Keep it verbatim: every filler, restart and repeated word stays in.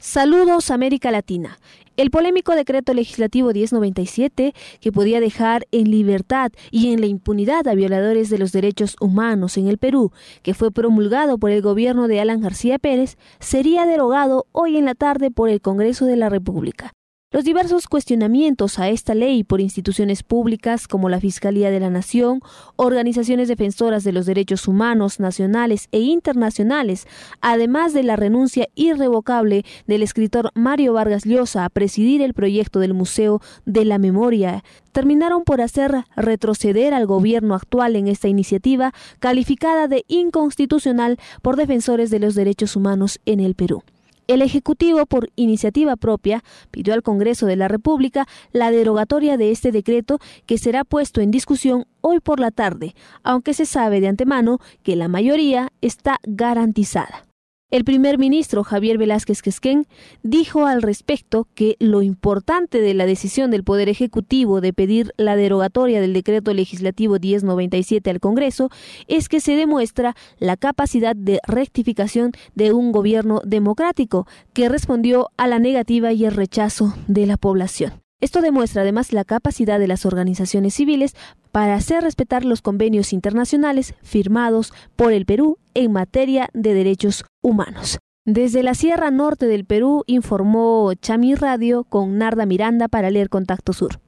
Saludos América Latina. El polémico decreto legislativo diez noventa y siete, que podía dejar en libertad y en la impunidad a violadores de los derechos humanos en el Perú, que fue promulgado por el gobierno de Alan García Pérez, sería derogado hoy en la tarde por el Congreso de la República. Los diversos cuestionamientos a esta ley por instituciones públicas como la Fiscalía de la Nación, organizaciones defensoras de los derechos humanos nacionales e internacionales, además de la renuncia irrevocable del escritor Mario Vargas Llosa a presidir el proyecto del Museo de la Memoria, terminaron por hacer retroceder al gobierno actual en esta iniciativa calificada de inconstitucional por defensores de los derechos humanos en el Perú. El Ejecutivo, por iniciativa propia, pidió al Congreso de la República la derogatoria de este decreto, que será puesto en discusión hoy por la tarde, aunque se sabe de antemano que la mayoría está garantizada. El primer ministro Javier Velázquez Quezquén dijo al respecto que lo importante de la decisión del Poder Ejecutivo de pedir la derogatoria del decreto legislativo diez noventa y siete al Congreso es que se demuestra la capacidad de rectificación de un gobierno democrático que respondió a la negativa y el rechazo de la población. Esto demuestra además la capacidad de las organizaciones civiles para hacer respetar los convenios internacionales firmados por el Perú en materia de derechos humanos. Desde la Sierra Norte del Perú informó Chami Radio con Narda Miranda para Leer Contacto Sur.